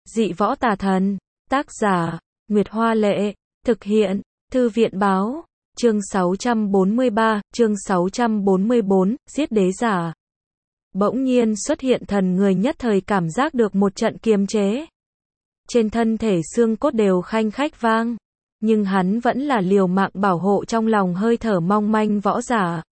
Dị võ tà thần. Tác giả, Nguyệt Hoa Lệ. Thực hiện, Thư viện Báo. Chương 643, chương 644, giết đế giả. Bỗng nhiên xuất hiện thần người nhất thời cảm giác được một trận kiềm chế. Trên thân thể xương cốt đều khanh khách vang. Nhưng hắn vẫn là liều mạng bảo hộ trong lòng hơi thở mong manh võ giả.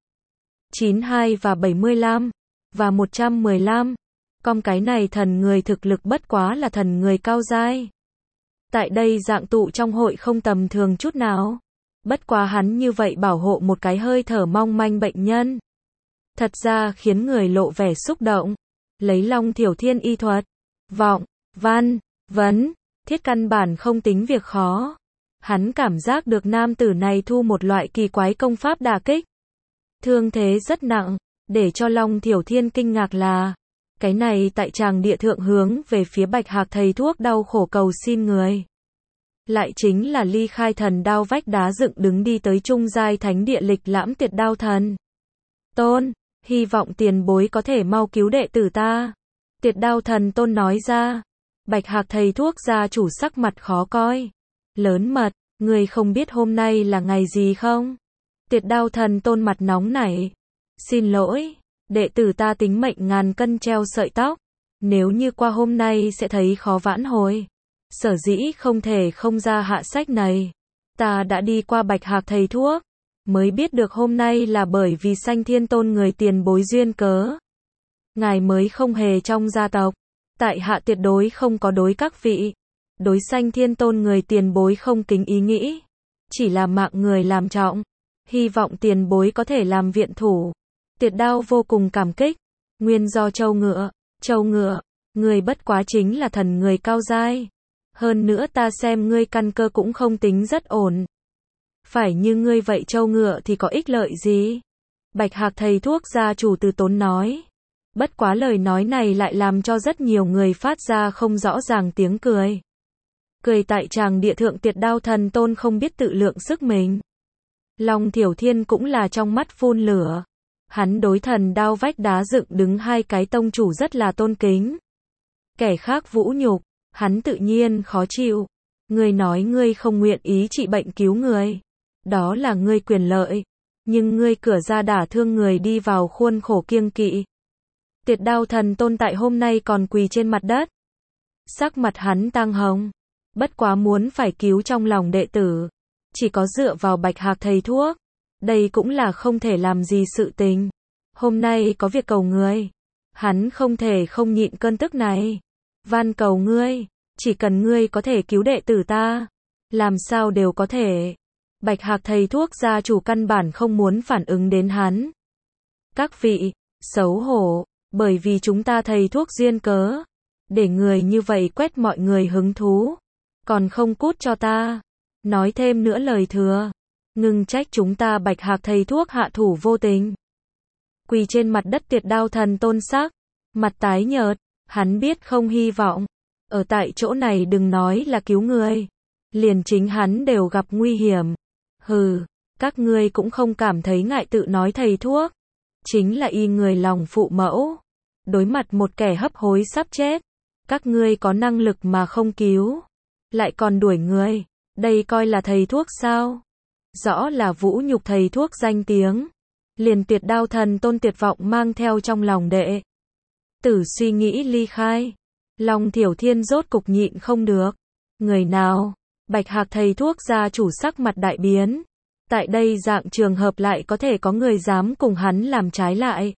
92 và 75. Và 115. Con cái này thần người thực lực bất quá là thần người cao giai. Tại đây dạng tụ trong hội không tầm thường chút nào. Bất quá hắn như vậy bảo hộ một cái hơi thở mong manh bệnh nhân. Thật ra khiến người lộ vẻ xúc động. Lấy Long Thiểu Thiên y thuật, vọng, văn, vấn, thiết căn bản không tính việc khó. Hắn cảm giác được nam tử này thu một loại kỳ quái công pháp đả kích. Thương thế rất nặng, để cho Long Thiểu Thiên kinh ngạc là, cái này tại tràng địa thượng hướng về phía Bạch Hạc thầy thuốc đau khổ cầu xin người. Lại chính là ly khai thần đao vách đá dựng đứng đi tới trung giai thánh địa lịch lãm Tiệt Đao Thần. Tôn, hy vọng tiền bối có thể mau cứu đệ tử ta. Tiệt Đao Thần Tôn nói ra. Bạch Hạc thầy thuốc gia chủ sắc mặt khó coi. Lớn mật, người không biết hôm nay là ngày gì không? Tiệt Đao Thần Tôn mặt nóng nảy. Xin lỗi, đệ tử ta tính mệnh ngàn cân treo sợi tóc. Nếu như qua hôm nay sẽ thấy khó vãn hồi. Sở dĩ không thể không ra hạ sách này. Ta đã đi qua Bạch Hạc thầy thuốc. Mới biết được hôm nay là bởi vì Sanh Thiên Tôn người tiền bối duyên cớ. Ngài mới không hề trong gia tộc. Tại hạ tuyệt đối không có đối các vị. Đối Sanh Thiên Tôn người tiền bối không kính ý nghĩ. Chỉ là mạng người làm trọng. Hy vọng tiền bối có thể làm viện thủ. Tiệt Đao vô cùng cảm kích. Nguyên do châu ngựa, người bất quá chính là thần người cao giai. Hơn nữa ta xem ngươi căn cơ cũng không tính rất ổn. Phải như ngươi vậy châu ngựa thì có ích lợi gì? Bạch Hạc thầy thuốc gia chủ từ tốn nói. Bất quá lời nói này lại làm cho rất nhiều người phát ra không rõ ràng tiếng cười. Cười tại tràng địa thượng Tiệt Đao Thần Tôn không biết tự lượng sức mình. Long Thiểu Thiên cũng là trong mắt phun lửa. Hắn đối thần đao vách đá dựng đứng hai cái tông chủ rất là tôn kính. Kẻ khác vũ nhục, hắn tự nhiên khó chịu. Ngươi nói ngươi không nguyện ý trị bệnh cứu người. Đó là ngươi quyền lợi. Nhưng ngươi cửa ra đả thương người đi vào khuôn khổ kiêng kỵ. Tiệt Đao Thần Tôn tại hôm nay còn quỳ trên mặt đất. Sắc mặt hắn tang hồng. Bất quá muốn phải cứu trong lòng đệ tử. Chỉ có dựa vào Bạch Hạc thầy thuốc. Đây cũng là không thể làm gì sự tình. Hôm nay có việc cầu ngươi. Hắn không thể không nhịn cơn tức này. Van cầu ngươi, chỉ cần ngươi có thể cứu đệ tử ta. Làm sao đều có thể. Bạch Hạc thầy thuốc gia chủ căn bản không muốn phản ứng đến hắn. Các vị, xấu hổ, bởi vì chúng ta thầy thuốc duyên cớ. Để người như vậy quét mọi người hứng thú. Còn không cút cho ta. Nói thêm nữa lời thừa. Ngừng trách chúng ta Bạch Hạc thầy thuốc hạ thủ vô tình. Quỳ trên mặt đất Tiệt Đao Thần Tôn sắc. Mặt tái nhợt. Hắn biết không hy vọng. Ở tại chỗ này đừng nói là cứu người. Liền chính hắn đều gặp nguy hiểm. Hừ, các ngươi cũng không cảm thấy ngại tự nói thầy thuốc. Chính là y người lòng phụ mẫu. Đối mặt một kẻ hấp hối sắp chết. Các ngươi có năng lực mà không cứu. Lại còn đuổi người. Đây coi là thầy thuốc sao? Rõ là vũ nhục thầy thuốc danh tiếng. Liền Tiệt Đao Thần Tôn tuyệt vọng mang theo trong lòng đệ tử suy nghĩ ly khai. Long Thiểu Thiên rốt cục nhịn không được. Người nào? Bạch Hạc thầy thuốc gia chủ sắc mặt đại biến. Tại đây dạng trường hợp lại có thể có người dám cùng hắn làm trái lại.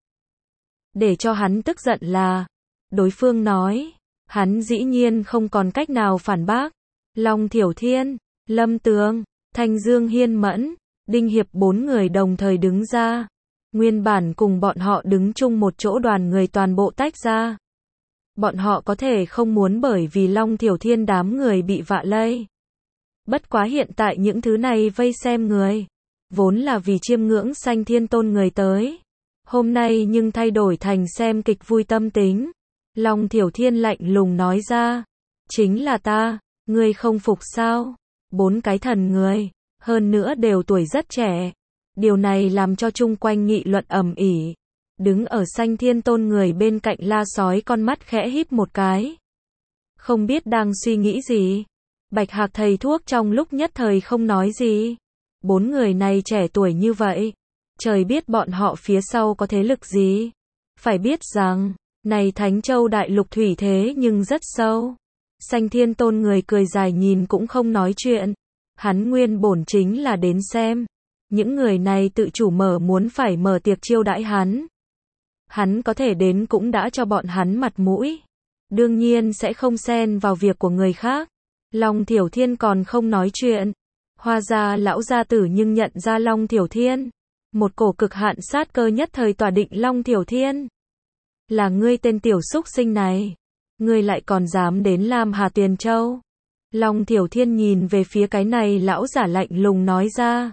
Để cho hắn tức giận là, đối phương nói, hắn dĩ nhiên không còn cách nào phản bác. Long Thiểu Thiên, Lâm Tường, Thanh Dương Hiên Mẫn, Đinh Hiệp bốn người đồng thời đứng ra. Nguyên bản cùng bọn họ đứng chung một chỗ đoàn người toàn bộ tách ra. Bọn họ có thể không muốn bởi vì Long Thiểu Thiên đám người bị vạ lây. Bất quá hiện tại những thứ này vây xem người. Vốn là vì chiêm ngưỡng Sanh Thiên Tôn người tới. Hôm nay nhưng thay đổi thành xem kịch vui tâm tính. Long Thiểu Thiên lạnh lùng nói ra. Chính là ta, ngươi không phục sao? 4 cái thần người, hơn nữa đều tuổi rất trẻ. Điều này làm cho chung quanh nghị luận ầm ĩ. Đứng ở Sanh Thiên Tôn người bên cạnh La Sói con mắt khẽ híp một cái. không biết đang suy nghĩ gì. Bạch Hạc thầy thuốc trong lúc nhất thời không nói gì. 4 người này trẻ tuổi như vậy, trời biết bọn họ phía sau có thế lực gì. Phải biết rằng, này Thánh Châu đại lục thủy thế nhưng rất sâu. Sanh Thiên Tôn người cười dài nhìn cũng không nói chuyện. Hắn nguyên bổn chính là đến xem. Những người này tự chủ muốn phải mở tiệc chiêu đãi hắn. Hắn có thể đến cũng đã cho bọn hắn mặt mũi. Đương nhiên sẽ không xen vào việc của người khác. Long Thiểu Thiên còn không nói chuyện. Hoa gia lão gia tử nhưng nhận ra Long Thiểu Thiên. Một cổ cực hạn sát cơ nhất thời tỏa định Long Thiểu Thiên. Là ngươi tên tiểu súc sinh này. Ngươi lại còn dám đến Lam Hà Tuyền Châu. Long Thiểu Thiên nhìn về phía cái này lão giả lạnh lùng nói ra.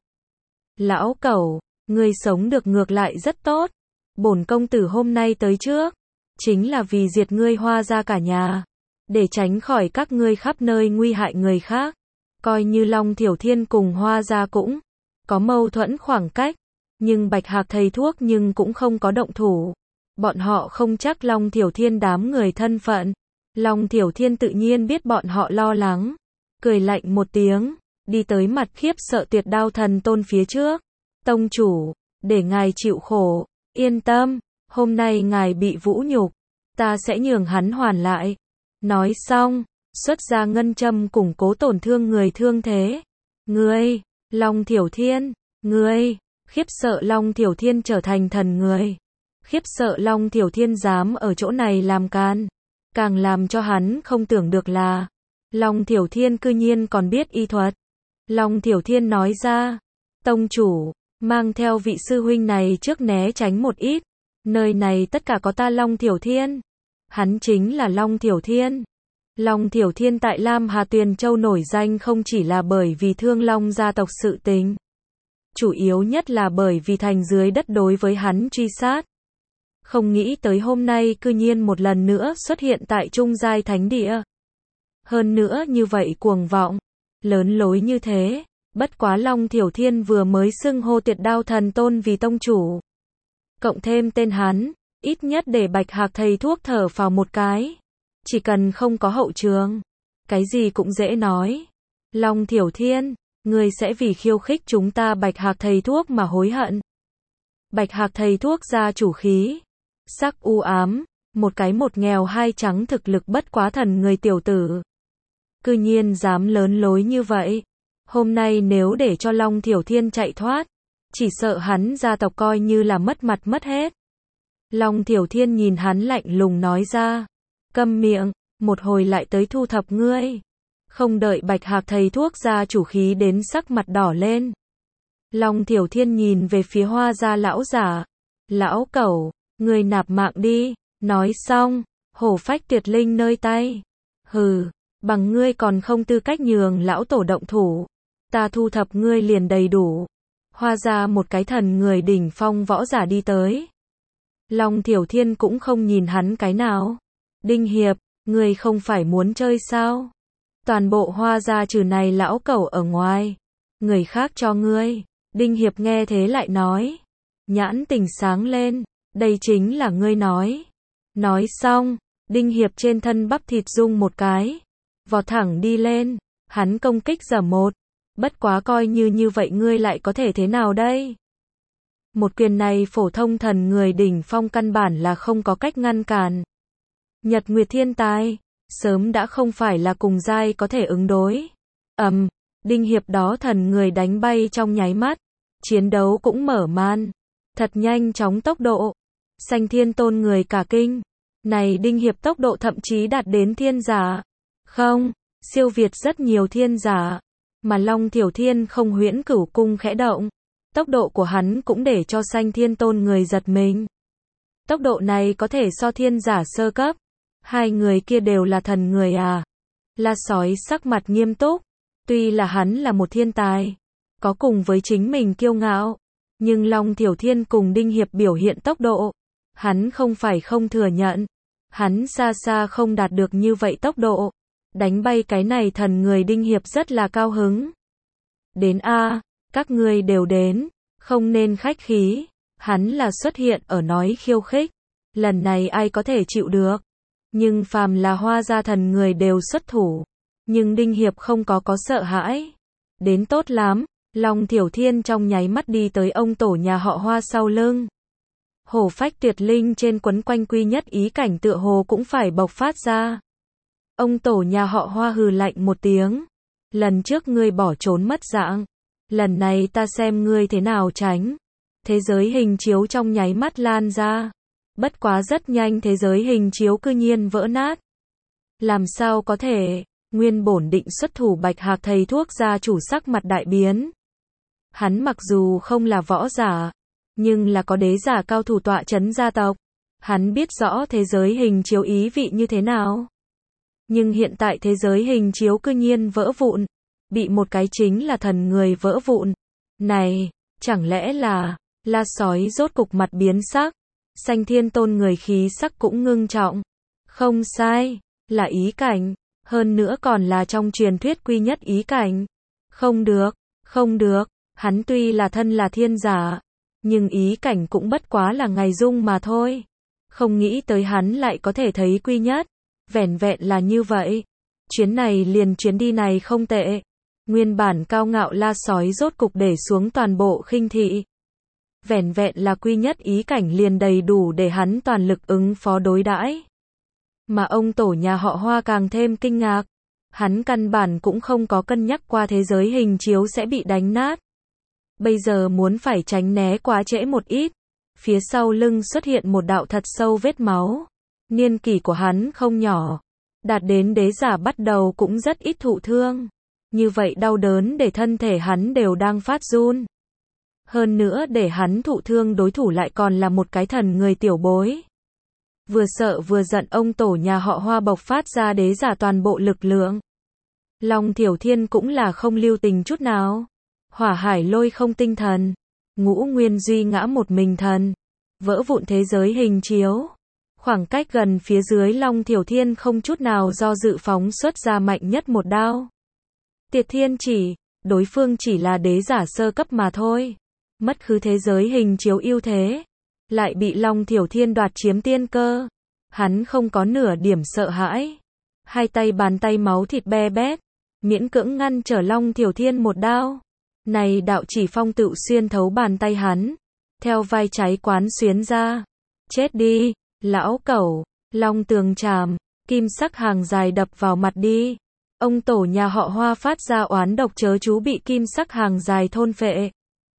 Lão cẩu, ngươi sống được ngược lại rất tốt. Bổn công tử hôm nay tới trước, chính là vì diệt ngươi Hoa gia cả nhà. Để tránh khỏi các ngươi khắp nơi nguy hại người khác. Coi như Long Thiểu Thiên cùng Hoa gia cũng có mâu thuẫn khoảng cách. Nhưng Bạch Hạc thầy thuốc nhưng cũng không có động thủ. Bọn họ không chắc Long Thiểu Thiên đám người thân phận. Long Thiểu Thiên tự nhiên biết bọn họ lo lắng. Cười lạnh một tiếng, đi tới mặt khiếp sợ Tuyệt Đao Thần Tôn phía trước. Tông chủ, để ngài chịu khổ, yên tâm, hôm nay ngài bị vũ nhục, ta sẽ nhường hắn hoàn lại. Nói xong, xuất ra ngân châm củng cố tổn thương người thương thế. Ngươi, Long Thiểu Thiên, ngươi, khiếp sợ Long Thiểu Thiên trở thành thần người. Khiếp sợ Long Thiểu Thiên dám ở chỗ này làm can. Càng làm cho hắn không tưởng được là Long Thiểu Thiên cư nhiên còn biết y thuật. Long Thiểu Thiên nói ra, tông chủ, mang theo vị sư huynh này trước né tránh một ít. Nơi này tất cả có ta Long Thiểu Thiên. Hắn chính là Long Thiểu Thiên. Long Thiểu Thiên tại Lam Hà Tuyền Châu nổi danh không chỉ là bởi vì Thương Long gia tộc sự tình. Chủ yếu nhất là bởi vì thành dưới đất đối với hắn truy sát. Không nghĩ tới hôm nay cư nhiên một lần nữa xuất hiện tại Trung Giai Thánh Địa. Hơn nữa như vậy cuồng vọng, lớn lối như thế, bất quá Long Thiểu Thiên vừa mới xưng hô Tuyệt Đao Thần Tôn vì tông chủ. Cộng thêm tên hắn, ít nhất để Bạch Hạc thầy thuốc thở phào một cái. Chỉ cần không có hậu trường, cái gì cũng dễ nói. Long Thiểu Thiên, ngươi sẽ vì khiêu khích chúng ta Bạch Hạc thầy thuốc mà hối hận. Bạch Hạc thầy thuốc ra chủ khí, sắc u ám, một cái một nghèo hai trắng thực lực bất quá thần người tiểu tử. Cư nhiên dám lớn lối như vậy. Hôm nay nếu để cho Long Thiểu Thiên chạy thoát, chỉ sợ hắn gia tộc coi như là mất mặt mất hết. Long Thiểu Thiên nhìn hắn lạnh lùng nói ra, câm miệng, một hồi lại tới thu thập ngươi. Không đợi Bạch Hạc thầy thuốc ra chủ khí đến sắc mặt đỏ lên. Long Thiểu Thiên nhìn về phía Hoa gia lão giả. Lão cẩu, ngươi nạp mạng đi. Nói xong, hổ phách tuyệt linh nơi tay. Hừ, bằng ngươi còn không tư cách nhường lão tổ động thủ. Ta thu thập ngươi liền đầy đủ. Hoa gia một cái thần người đỉnh phong võ giả đi tới. Long Thiểu Thiên cũng không nhìn hắn cái nào. Đinh Hiệp, ngươi không phải muốn chơi sao? Toàn bộ Hoa gia trừ này lão cẩu ở ngoài, người khác cho ngươi. Đinh Hiệp nghe thế lại nói. Nhãn tình sáng lên, đây chính là ngươi nói. Nói xong, Đinh Hiệp trên thân bắp thịt rung một cái, vọt thẳng đi lên, hắn công kích giờ một. Bất quá coi như vậy ngươi lại có thể thế nào đây? Một quyền này phổ thông thần người đỉnh phong căn bản là không có cách ngăn cản. Nhật Nguyệt Thiên Tài, sớm đã không phải là cùng giai có thể ứng đối. Đinh Hiệp đó thần người đánh bay trong nháy mắt, chiến đấu cũng mở màn, thật nhanh chóng tốc độ. Sanh Thiên Tôn người cả kinh, này Đinh Hiệp tốc độ thậm chí đạt đến thiên giả. Không, siêu việt rất nhiều thiên giả. Mà Long Thiểu Thiên không huyễn cửu cung khẽ động. Tốc độ của hắn cũng để cho Sanh Thiên Tôn người giật mình. Tốc độ này có thể so thiên giả sơ cấp. Hai người kia đều là thần người à? La Sói sắc mặt nghiêm túc. Tuy là hắn là một thiên tài, có cùng với chính mình kiêu ngạo, nhưng Long Thiểu Thiên cùng Đinh Hiệp biểu hiện tốc độ, hắn không phải không thừa nhận. Hắn xa xa không đạt được như vậy tốc độ. Đánh bay cái này thần người Đinh Hiệp rất là cao hứng. Đến a, các ngươi đều đến, không nên khách khí. Hắn là xuất hiện ở nói khiêu khích. Lần này ai có thể chịu được. Nhưng phàm là Hoa gia thần người đều xuất thủ. Nhưng Đinh Hiệp không có sợ hãi. Đến tốt lắm, Long Thiểu Thiên trong nháy mắt đi tới ông tổ nhà họ Hoa sau lưng. Hổ phách tuyệt linh trên quấn quanh quy nhất ý cảnh tựa hồ cũng phải bộc phát ra. Ông tổ nhà họ Hoa hừ lạnh một tiếng. Lần trước ngươi bỏ trốn mất dạng. Lần này ta xem ngươi thế nào tránh. Thế giới hình chiếu trong nháy mắt lan ra. Bất quá rất nhanh thế giới hình chiếu cư nhiên vỡ nát. Làm sao có thể, nguyên bổn định xuất thủ Bạch Hạc thầy thuốc gia chủ sắc mặt đại biến. Hắn mặc dù không là võ giả, nhưng là có đế giả cao thủ tọa chấn gia tộc. Hắn biết rõ thế giới hình chiếu ý vị như thế nào. Nhưng hiện tại thế giới hình chiếu cư nhiên vỡ vụn. Bị một cái chính là thần người vỡ vụn. Này, chẳng lẽ là, La Sói rốt cục mặt biến sắc. Sanh Thiên Tôn người khí sắc cũng ngưng trọng. Không sai, là ý cảnh. Hơn nữa còn là trong truyền thuyết quy nhất ý cảnh. Không được, không được. Hắn tuy là thân là thiên giả. Nhưng ý cảnh cũng bất quá là ngày dung mà thôi. Không nghĩ tới hắn lại có thể thấy quy nhất. Vẻn vẹn là như vậy. Chuyến này liền chuyến đi này không tệ. Nguyên bản cao ngạo La Sói rốt cục để xuống toàn bộ khinh thị. Vẻn vẹn là quy nhất ý cảnh liền đầy đủ để hắn toàn lực ứng phó đối đãi. Mà ông tổ nhà họ Hoa càng thêm kinh ngạc. Hắn căn bản cũng không có cân nhắc qua thế giới hình chiếu sẽ bị đánh nát. Bây giờ muốn phải tránh né quá trễ một ít. Phía sau lưng xuất hiện một đạo thật sâu vết máu. Niên kỷ của hắn không nhỏ. Đạt đến đế giả bắt đầu cũng rất ít thụ thương. Như vậy đau đớn để thân thể hắn đều đang phát run. Hơn nữa để hắn thụ thương đối thủ lại còn là một cái thần người tiểu bối. Vừa sợ vừa giận ông tổ nhà họ Hoa bộc phát ra đế giả toàn bộ lực lượng. Long Thiểu Thiên cũng là không lưu tình chút nào. Hỏa hải lôi không tinh thần. Ngũ nguyên duy ngã một mình thần. Vỡ vụn thế giới hình chiếu. Khoảng cách gần phía dưới Long Thiểu Thiên không chút nào do dự phóng xuất ra mạnh nhất một đao. Tiệt thiên chỉ, đối phương chỉ là đế giả sơ cấp mà thôi. Mất khứ thế giới hình chiếu ưu thế. Lại bị Long Thiểu Thiên đoạt chiếm tiên cơ. Hắn không có nửa điểm sợ hãi. Hai tay bàn tay máu thịt be bét. Miễn cưỡng ngăn trở Long Thiểu Thiên một đao. Này đạo chỉ phong tự xuyên thấu bàn tay hắn. Theo vai trái quán xuyến ra. Chết đi, lão cẩu, Long tường tràm, kim sắc hàng dài đập vào mặt đi. Ông tổ nhà họ Hoa phát ra oán độc chớ chú bị kim sắc hàng dài thôn phệ.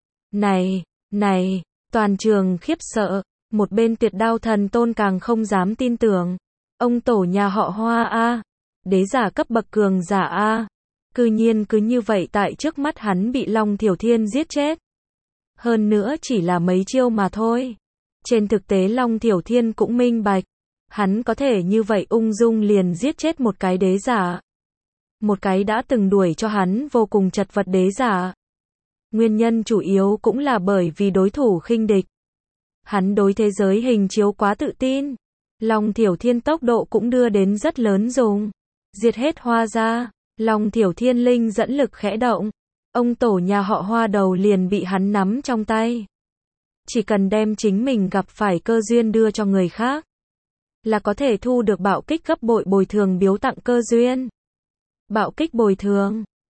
Này, toàn trường khiếp sợ, một bên Tuyệt Đao Thần Tôn càng không dám tin tưởng. Ông tổ nhà họ Hoa a, đế giả cấp bậc cường giả a, cư nhiên cứ như vậy tại trước mắt hắn bị Long Thiểu Thiên giết chết. Hơn nữa chỉ là mấy chiêu mà thôi. Trên thực tế Long Thiểu Thiên cũng minh bạch, hắn có thể như vậy ung dung liền giết chết một cái đế giả. Một cái đã từng đuổi cho hắn vô cùng chật vật đế giả. Nguyên nhân chủ yếu cũng là bởi vì đối thủ khinh địch. Hắn đối thế giới hình chiếu quá tự tin. Long Thiểu Thiên tốc độ cũng đưa đến rất lớn dùng. Diệt hết Hoa gia, Long Thiểu Thiên linh dẫn lực khẽ động. Ông tổ nhà họ Hoa đầu liền bị hắn nắm trong tay. Chỉ cần đem chính mình gặp phải cơ duyên đưa cho người khác, là có thể thu được bạo kích gấp bội bồi thường biếu tặng cơ duyên. Bạo kích bồi thường,